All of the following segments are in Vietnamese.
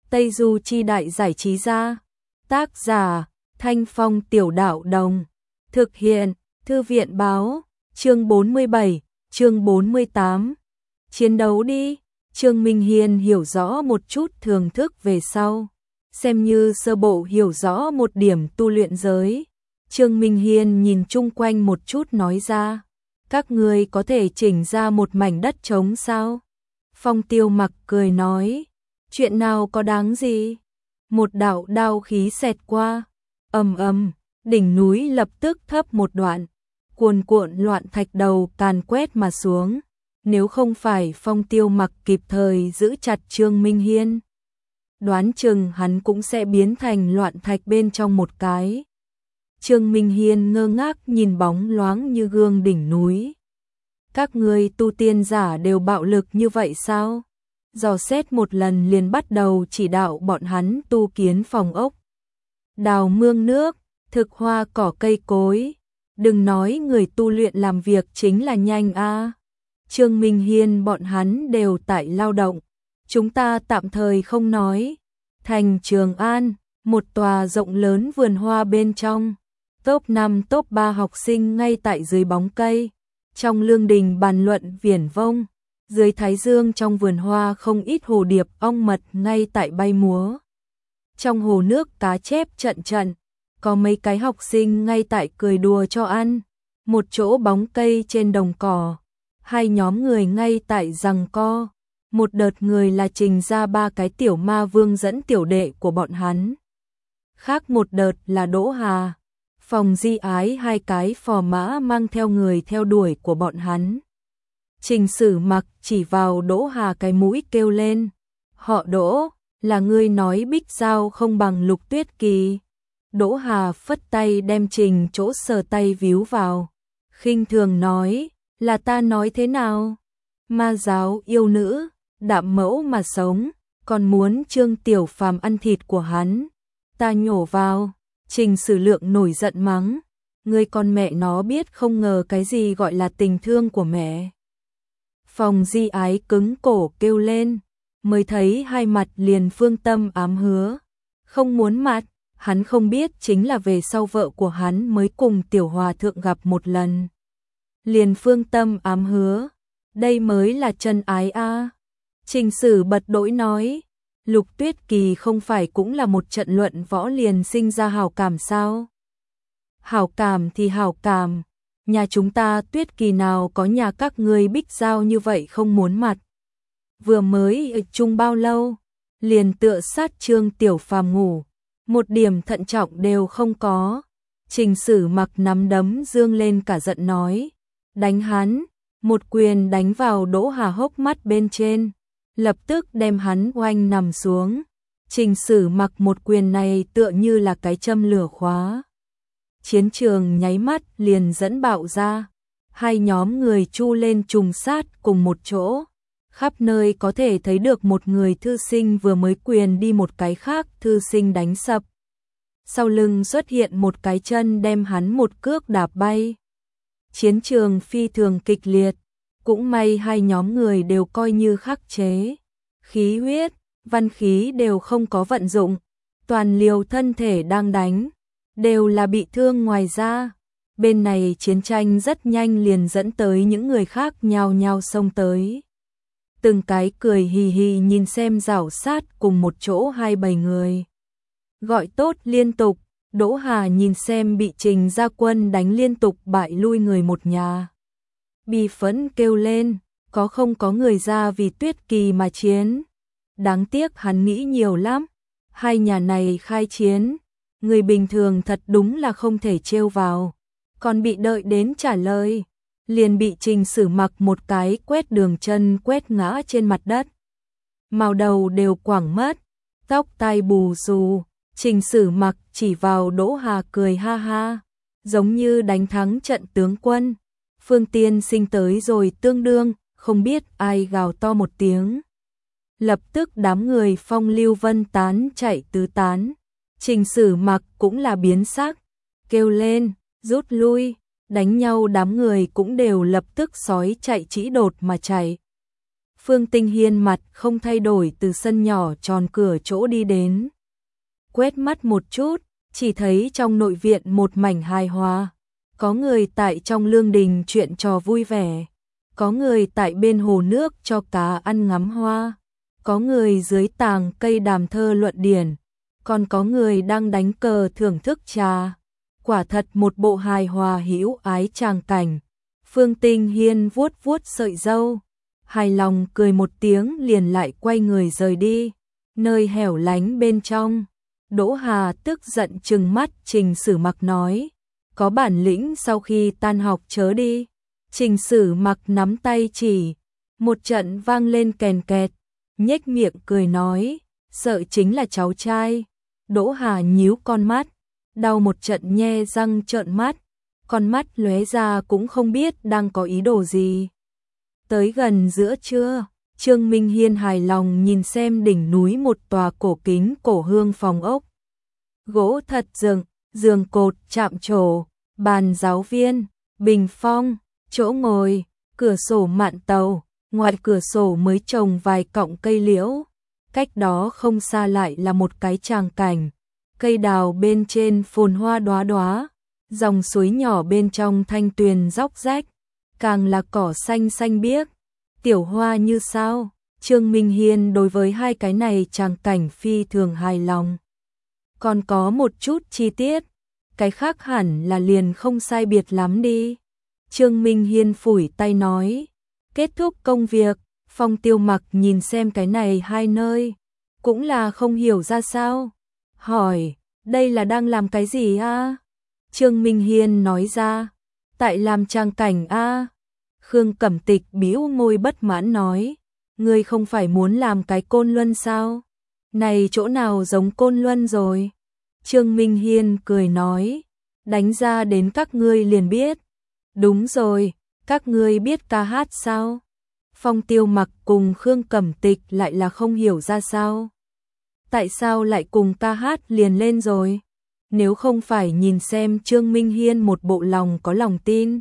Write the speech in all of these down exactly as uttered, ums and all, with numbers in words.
Tây Du Chi Đại Giải Trí Gia. Tác giả Thanh Phong Tiểu Đạo Đồng. Thực hiện Thư viện Báo. Chương bốn mươi bảy, chương bốn mươi tám. Chiến đấu đi. Trương Minh Hiên hiểu rõ một chút thưởng thức về sau, xem như sơ bộ hiểu rõ một điểm tu luyện giới. Trương Minh Hiên nhìn chung quanh một chút nói ra, các ngươi có thể chỉnh ra một mảnh đất trống sao? Phong Tiêu Mặc cười nói, chuyện nào có đáng gì? Một đạo đao khí xẹt qua, ầm ầm, đỉnh núi lập tức thấp một đoạn, cuồn cuộn loạn thạch đầu càn quét mà xuống. Nếu không phải Phong Tiêu Mặc kịp thời giữ chặt Trương Minh Hiên, đoán chừng hắn cũng sẽ biến thành loạn thạch bên trong một cái. Trương Minh Hiên ngơ ngác nhìn bóng loáng như gương đỉnh núi. Các ngươi tu tiên giả đều bạo lực như vậy sao? Dò xét một lần liền bắt đầu chỉ đạo bọn hắn tu kiến phòng ốc, đào mương nước, thực hoa cỏ cây cối. Đừng nói người tu luyện làm việc chính là nhanh a. À. Trương Minh Hiên bọn hắn đều tại lao động. Chúng ta tạm thời không nói. Thành Trường An, một tòa rộng lớn vườn hoa bên trong. Top năm top ba học sinh ngay tại dưới bóng cây. Trong lương đình bàn luận viển vông. Dưới thái dương trong vườn hoa không ít hồ điệp ong mật ngay tại bay múa. Trong hồ nước cá chép trận trận. Có mấy cái học sinh ngay tại cười đùa cho ăn. Một chỗ bóng cây trên đồng cỏ. Hai nhóm người ngay tại giằng co. Một đợt người là trình ra ba cái tiểu ma vương dẫn tiểu đệ của bọn hắn. Khác một đợt là Đỗ Hà, Phòng Di Ái hai cái phò mã mang theo người theo đuổi của bọn hắn. Trình Sử Mặc chỉ vào Đỗ Hà cái mũi kêu lên, họ Đỗ, là ngươi nói Bích Giao không bằng Lục Tuyết Kỳ. Đỗ Hà phất tay đem Trình chỗ sờ tay víu vào, khinh thường nói, là ta nói thế nào? Ma giáo yêu nữ, đạm mẫu mà sống, còn muốn Trương Tiểu Phàm ăn thịt của hắn. Ta nhổ vào. Trình Sử Lượng nổi giận mắng, ngươi con mẹ nó biết không ngờ cái gì gọi là tình thương của mẹ. Phòng Di Ái cứng cổ kêu lên, mới thấy hai mặt liền phương tâm ám hứa. Không muốn mặt, hắn không biết chính là về sau vợ của hắn mới cùng Tiểu Hòa Thượng gặp một lần. Liền phương tâm ám hứa, đây mới là chân ái a. À. Trình Sử bật đỗi nói, Lục Tuyết Kỳ không phải cũng là một trận luận võ liền sinh ra hảo cảm sao? Hảo cảm thì hảo cảm, nhà chúng ta Tuyết Kỳ nào có nhà các ngươi Bích Giao như vậy không muốn mặt. Vừa mới ở chung bao lâu, liền tựa sát Trương Tiểu Phàm ngủ, một điểm thận trọng đều không có. Trình Sử Mặc nắm đấm dương lên cả giận nói, đánh hắn, một quyền đánh vào Đỗ Hà hốc mắt bên trên, lập tức đem hắn oanh nằm xuống. Trình Sử Mặc một quyền này tựa như là cái châm lửa khóa. Chiến trường nháy mắt liền dẫn bạo ra, hai nhóm người chu lên trùng sát cùng một chỗ. Khắp nơi có thể thấy được một người thư sinh vừa mới quyền đi một cái khác thư sinh đánh sập. Sau lưng xuất hiện một cái chân đem hắn một cước đạp bay. Chiến trường phi thường kịch liệt, cũng may hai nhóm người đều coi như khắc chế. Khí huyết, văn khí đều không có vận dụng, toàn liều thân thể đang đánh, đều là bị thương ngoài ra. Bên này chiến tranh rất nhanh liền dẫn tới những người khác nhao nhao xông tới. Từng cái cười hì hì nhìn xem rảo sát cùng một chỗ hai bầy người. Gọi tốt liên tục, Đỗ Hà nhìn xem bị Trình Gia Quân đánh liên tục bại lui người một nhà. Bi phẫn kêu lên, có không có người ra vì Tuyết Kỳ mà chiến. Đáng tiếc hắn nghĩ nhiều lắm, hai nhà này khai chiến, người bình thường thật đúng là không thể trêu vào. Còn bị đợi đến trả lời, liền bị Trình Sử Mặc một cái quét đường chân quét ngã trên mặt đất. Màu đầu đều quẳng mất, tóc tai bù xù. Trình Sử Mặc chỉ vào Đỗ Hà cười ha ha, giống như đánh thắng trận tướng quân. Phương Tiên Sinh tới rồi tương đương, không biết ai gào to một tiếng. Lập tức đám người phong lưu vân tán chạy tứ tán. Trình Sử Mặc cũng là biến sắc, kêu lên, rút lui, đánh nhau đám người cũng đều lập tức sói chạy chỉ đột mà chạy. Phương Tinh Hiên mặt không thay đổi từ sân nhỏ tròn cửa chỗ đi đến. Quét mắt một chút, chỉ thấy trong nội viện một mảnh hài hòa. Có người tại trong lương đình chuyện trò vui vẻ. Có người tại bên hồ nước cho cá ăn ngắm hoa. Có người dưới tàng cây đàm thơ luận điển. Còn có người đang đánh cờ thưởng thức trà. Quả thật một bộ hài hòa hữu ái tràng cảnh. Phương Tinh Hiên vuốt vuốt sợi râu, hài lòng cười một tiếng liền lại quay người rời đi. Nơi hẻo lánh bên trong, Đỗ Hà tức giận trừng mắt Trình Sử Mặc nói, có bản lĩnh sau khi tan học chớ đi. Trình Sử Mặc nắm tay chỉ, một trận vang lên kèn kẹt, nhếch miệng cười nói, sợ chính là cháu trai. Đỗ Hà nhíu con mắt, đau một trận nhe răng trợn mắt, con mắt lóe ra cũng không biết đang có ý đồ gì. Tới gần giữa trưa, Trương Minh Hiên hài lòng nhìn xem đỉnh núi một tòa cổ kính cổ hương phòng ốc. Gỗ thật dựng, giường cột, chạm trổ, bàn giáo viên, bình phong, chỗ ngồi, cửa sổ mạn tàu, ngoài cửa sổ mới trồng vài cọng cây liễu. Cách đó không xa lại là một cái tràng cảnh, cây đào bên trên phồn hoa đóa đóa, dòng suối nhỏ bên trong thanh tuyền róc rách, càng là cỏ xanh xanh biếc, tiểu hoa như sao. Trương Minh Hiên đối với hai cái này tràng cảnh phi thường hài lòng. Còn có một chút chi tiết, cái khác hẳn là liền không sai biệt lắm đi. Trương Minh Hiên phủi tay nói, kết thúc công việc. Phong Tiêu Mặc nhìn xem cái này hai nơi, cũng là không hiểu ra sao. Hỏi, đây là đang làm cái gì a? Trương Minh Hiên nói ra, tại làm trang cảnh a. Khương Cẩm Tịch bĩu môi bất mãn nói, ngươi không phải muốn làm cái Côn Luân sao? Này chỗ nào giống Côn Luân rồi? Trương Minh Hiên cười nói, đánh ra đến các ngươi liền biết. Đúng rồi, các ngươi biết ca hát sao? Phong Tiêu Mặc cùng Khương Cẩm Tịch lại là không hiểu ra sao. Tại sao lại cùng ca hát liền lên rồi? Nếu không phải nhìn xem Trương Minh Hiên một bộ lòng có lòng tin,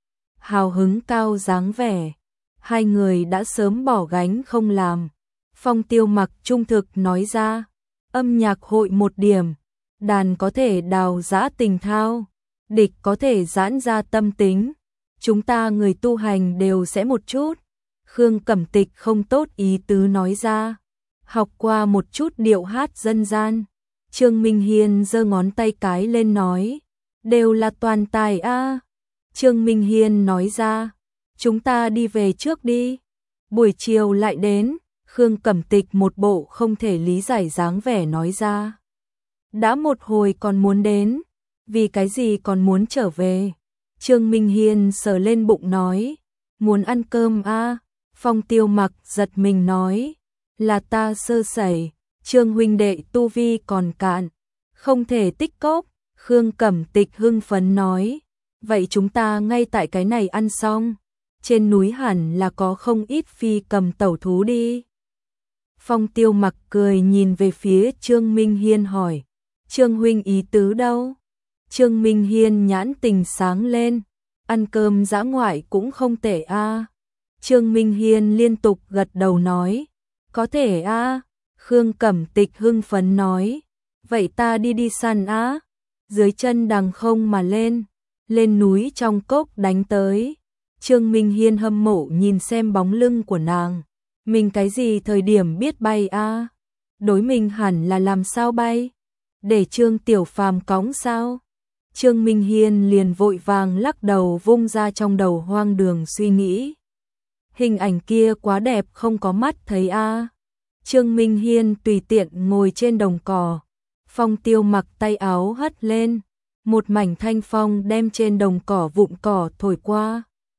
hào hứng cao dáng vẻ, hai người đã sớm bỏ gánh không làm. Phong Tiêu Mặc trung thực nói ra, âm nhạc hội một điểm, đàn có thể đào giã tình thao, địch có thể giãn ra tâm tính, chúng ta người tu hành đều sẽ một chút. Khương Cẩm Tịch không tốt ý tứ nói ra, học qua một chút điệu hát dân gian. Trương Minh Hiên giơ ngón tay cái lên nói, đều là toàn tài a. Trương Minh Hiên nói ra, chúng ta đi về trước đi, buổi chiều lại đến. Khương Cẩm Tịch một bộ không thể lý giải dáng vẻ nói ra, đã một hồi còn muốn đến, vì cái gì còn muốn trở về? Trương Minh Hiên sờ lên bụng nói, muốn ăn cơm a. Phong Tiêu Mặc giật mình nói, là ta sơ sẩy, Trương huynh đệ tu vi còn cạn, không thể tích cóp. Khương Cẩm Tịch hưng phấn nói, vậy chúng ta ngay tại cái này ăn xong, trên núi hẳn là có không ít phi cầm tẩu thú đi. Phong Tiêu Mặc cười nhìn về phía Trương Minh Hiên hỏi, Trương huynh ý tứ đâu? Trương Minh Hiên nhãn tình sáng lên, ăn cơm dã ngoại cũng không tệ a. Trương Minh Hiên liên tục gật đầu nói, có thể a. Khương Cẩm Tịch hưng phấn nói, vậy ta đi đi săn á. Dưới chân đằng không mà lên, lên núi trong cốc đánh tới. Trương Minh Hiên hâm mộ nhìn xem bóng lưng của nàng, mình cái gì thời điểm biết bay a? Đối mình hẳn là làm sao bay? Để Trương Tiểu Phàm cõng sao? Trương Minh Hiên liền vội vàng lắc đầu vung ra trong đầu hoang đường suy nghĩ. Hình ảnh kia quá đẹp không có mắt thấy a. Trương Minh Hiên tùy tiện ngồi trên đồng cỏ. Phong Tiêu Mặc tay áo hất lên, một mảnh thanh phong đem trên đồng cỏ vụn cỏ thổi qua.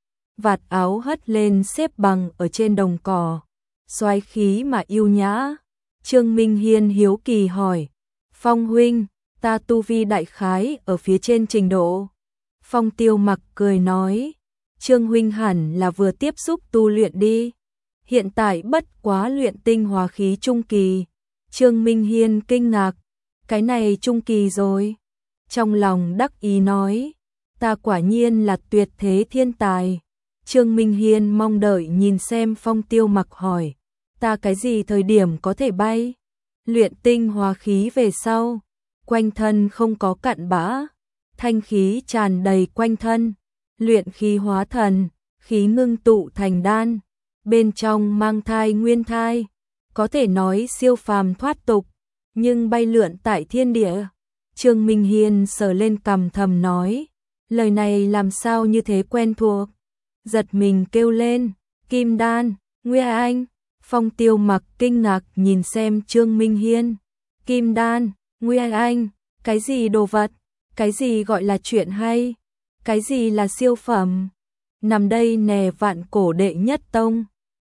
Vạt áo hất lên xếp bằng ở trên đồng cỏ, xoái khí mà yêu nhã. Trương Minh Hiên hiếu kỳ hỏi, Phong huynh, ta tu vi đại khái ở phía trên trình độ. Phong Tiêu Mặc cười nói, Trương huynh hẳn là vừa tiếp xúc tu luyện đi, hiện tại bất quá luyện tinh hóa khí trung kỳ. Trương Minh Hiên kinh ngạc, cái này trung kỳ rồi. Trong lòng đắc ý nói, ta quả nhiên là tuyệt thế thiên tài. Trương Minh Hiên mong đợi nhìn xem Phong Tiêu Mặc hỏi, ta cái gì thời điểm có thể bay? Luyện tinh hóa khí về sau, quanh thân không có cặn bã, thanh khí tràn đầy quanh thân, luyện khí hóa thần, khí ngưng tụ thành đan, bên trong mang thai nguyên thai, có thể nói siêu phàm thoát tục, nhưng bay lượn tại thiên địa. Trương Minh Hiên sờ lên cằm thầm nói, lời này làm sao như thế quen thuộc. Giật mình kêu lên, kim đan, Nguyên Anh. Phong Tiêu Mặc kinh ngạc nhìn xem Trương Minh Hiên, kim đan, Nguyên Anh, cái gì đồ vật, cái gì gọi là chuyện hay, cái gì là siêu phẩm. Nằm đây nè vạn cổ đệ nhất tông,